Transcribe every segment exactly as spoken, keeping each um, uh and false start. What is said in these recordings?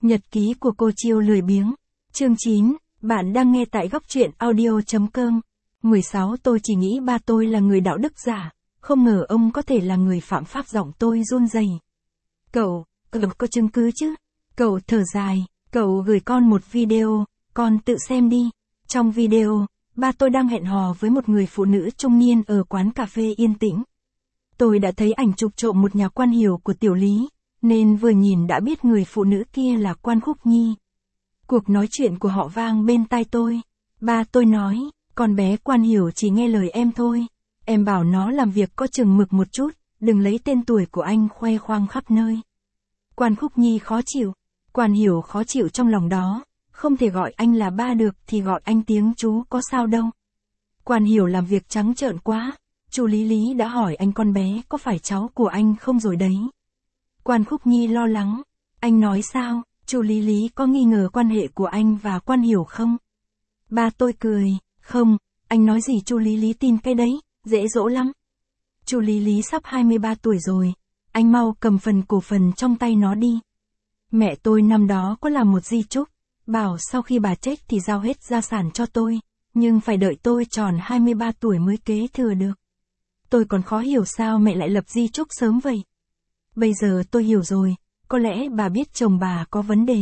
Nhật ký của cô Chiêu lười biếng. Chương chín, bạn đang nghe tại góc truyện audio.com. mười sáu Tôi chỉ nghĩ ba tôi là người đạo đức giả, không ngờ ông có thể là người phạm pháp. Giọng tôi run rẩy. Cậu, cậu có chứng cứ chứ? Cậu thở dài, cậu gửi con một video, con tự xem đi. Trong video, ba tôi đang hẹn hò với một người phụ nữ trung niên ở quán cà phê yên tĩnh. Tôi đã thấy ảnh chụp trộm một nhà quan hiểu của Tiểu Lý, nên vừa nhìn đã biết người phụ nữ kia là Quan Khúc Nhi. Cuộc nói chuyện của họ vang bên tai tôi. Ba tôi nói, con bé Quan Hiểu chỉ nghe lời em thôi. Em bảo nó làm việc có chừng mực một chút, đừng lấy tên tuổi của anh khoe khoang khắp nơi. Quan Khúc Nhi khó chịu. Quan Hiểu khó chịu trong lòng đó. Không thể gọi anh là ba được thì gọi anh tiếng chú có sao đâu. Quan Hiểu làm việc trắng trợn quá. Chú Lý Lý đã hỏi anh con bé có phải cháu của anh không rồi đấy. Quan Khúc Nhi lo lắng. Anh nói sao? Chú Lý Lý có nghi ngờ quan hệ của anh và Quan Hiểu không? Ba tôi cười. Không, anh nói gì chú Lý Lý tin cái đấy, dễ dỗ lắm. Chú Lý Lý sắp hai mươi ba tuổi rồi. Anh mau cầm phần cổ phần trong tay nó đi. Mẹ tôi năm đó có làm một di chúc, bảo sau khi bà chết thì giao hết gia sản cho tôi, nhưng phải đợi tôi tròn hai mươi ba tuổi mới kế thừa được. Tôi còn khó hiểu sao mẹ lại lập di chúc sớm vậy. Bây giờ tôi hiểu rồi, có lẽ bà biết chồng bà có vấn đề.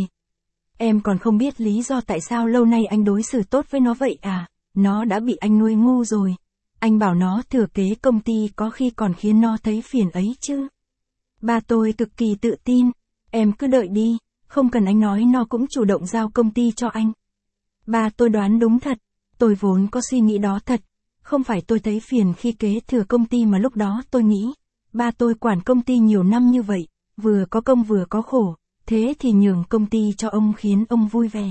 Em còn không biết lý do tại sao lâu nay anh đối xử tốt với nó vậy à, nó đã bị anh nuôi ngu rồi. Anh bảo nó thừa kế công ty có khi còn khiến nó thấy phiền ấy chứ. Ba tôi cực kỳ tự tin, em cứ đợi đi, không cần anh nói nó cũng chủ động giao công ty cho anh. Ba tôi đoán đúng thật, tôi vốn có suy nghĩ đó thật, không phải tôi thấy phiền khi kế thừa công ty mà lúc đó tôi nghĩ, ba tôi quản công ty nhiều năm như vậy, vừa có công vừa có khổ, thế thì nhường công ty cho ông khiến ông vui vẻ.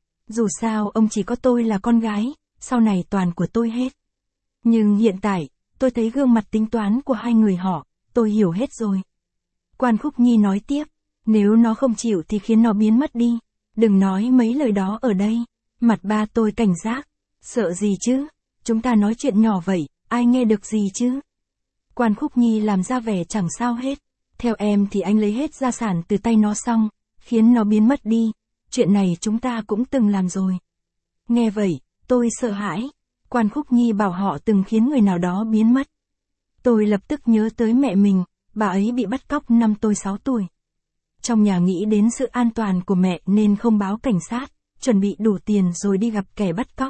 Dù sao ông chỉ có tôi là con gái, sau này toàn của tôi hết. Nhưng hiện tại, tôi thấy gương mặt tính toán của hai người họ, tôi hiểu hết rồi. Quan Khúc Nhi nói tiếp, nếu nó không chịu thì khiến nó biến mất đi, đừng nói mấy lời đó ở đây. Mặt ba tôi cảnh giác, sợ gì chứ, chúng ta nói chuyện nhỏ vậy, ai nghe được gì chứ. Quan Khúc Nhi làm ra vẻ chẳng sao hết, theo em thì anh lấy hết gia sản từ tay nó xong, khiến nó biến mất đi, chuyện này chúng ta cũng từng làm rồi. Nghe vậy, tôi sợ hãi, Quan Khúc Nhi bảo họ từng khiến người nào đó biến mất. Tôi lập tức nhớ tới mẹ mình, bà ấy bị bắt cóc năm tôi sáu tuổi. Trong nhà nghĩ đến sự an toàn của mẹ nên không báo cảnh sát, chuẩn bị đủ tiền rồi đi gặp kẻ bắt cóc.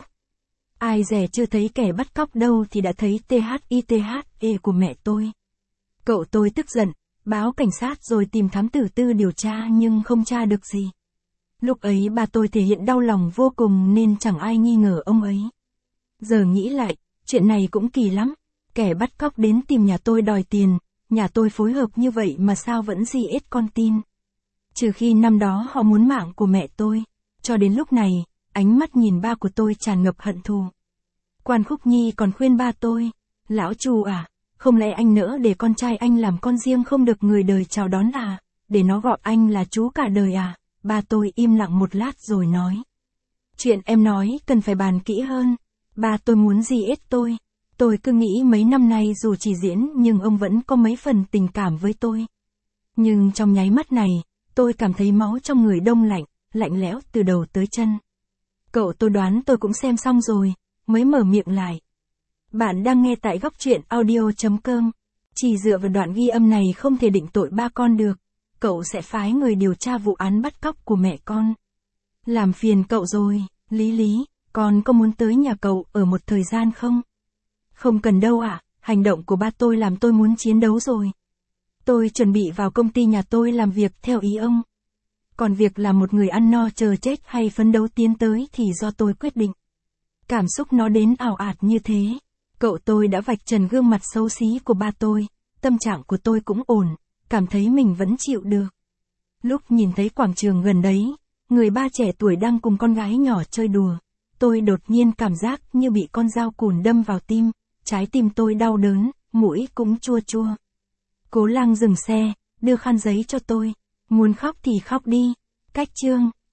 Ai dè chưa thấy kẻ bắt cóc đâu thì đã thấy tê hát i tê hát e của mẹ tôi. Cậu tôi tức giận, báo cảnh sát rồi tìm thám tử tư điều tra nhưng không tra được gì. Lúc ấy ba tôi thể hiện đau lòng vô cùng nên chẳng ai nghi ngờ ông ấy. Giờ nghĩ lại, chuyện này cũng kỳ lắm, kẻ bắt cóc đến tìm nhà tôi đòi tiền, nhà tôi phối hợp như vậy mà sao vẫn gì ít con tin. Trừ khi năm đó họ muốn mạng của mẹ tôi, cho đến lúc này, ánh mắt nhìn ba của tôi tràn ngập hận thù. Quan Khúc Nhi còn khuyên ba tôi, lão Chu à, không lẽ anh nỡ để con trai anh làm con riêng không được người đời chào đón à, để nó gọi anh là chú cả đời à. Ba tôi im lặng một lát rồi nói, chuyện em nói cần phải bàn kỹ hơn. Ba tôi muốn gì ít tôi, tôi cứ nghĩ mấy năm nay dù chỉ diễn nhưng ông vẫn có mấy phần tình cảm với tôi. Nhưng trong nháy mắt này, tôi cảm thấy máu trong người đông lạnh, lạnh lẽo từ đầu tới chân. Cậu tôi đoán tôi cũng xem xong rồi, mới mở miệng lại. Bạn đang nghe tại góc truyện audio.com. Chỉ dựa vào đoạn ghi âm này không thể định tội ba con được. Cậu sẽ phái người điều tra vụ án bắt cóc của mẹ con. Làm phiền cậu rồi, Lý Lý, con có muốn tới nhà cậu ở một thời gian không? Không cần đâu ạ, à, hành động của ba tôi làm tôi muốn chiến đấu rồi. Tôi chuẩn bị vào công ty nhà tôi làm việc theo ý ông. Còn việc là một người ăn no chờ chết hay phấn đấu tiến tới thì do tôi quyết định. Cảm xúc nó đến ảo ạt như thế. Cậu tôi đã vạch trần gương mặt xấu xí của ba tôi. Tâm trạng của tôi cũng ổn, cảm thấy mình vẫn chịu được. Lúc nhìn thấy quảng trường gần đấy, người ba trẻ tuổi đang cùng con gái nhỏ chơi đùa. Tôi đột nhiên cảm giác như bị con dao cùn đâm vào tim. Trái tim tôi đau đớn, mũi cũng chua chua. Cố Lang dừng xe, đưa khăn giấy cho tôi. Muốn khóc thì khóc đi. Cách chương.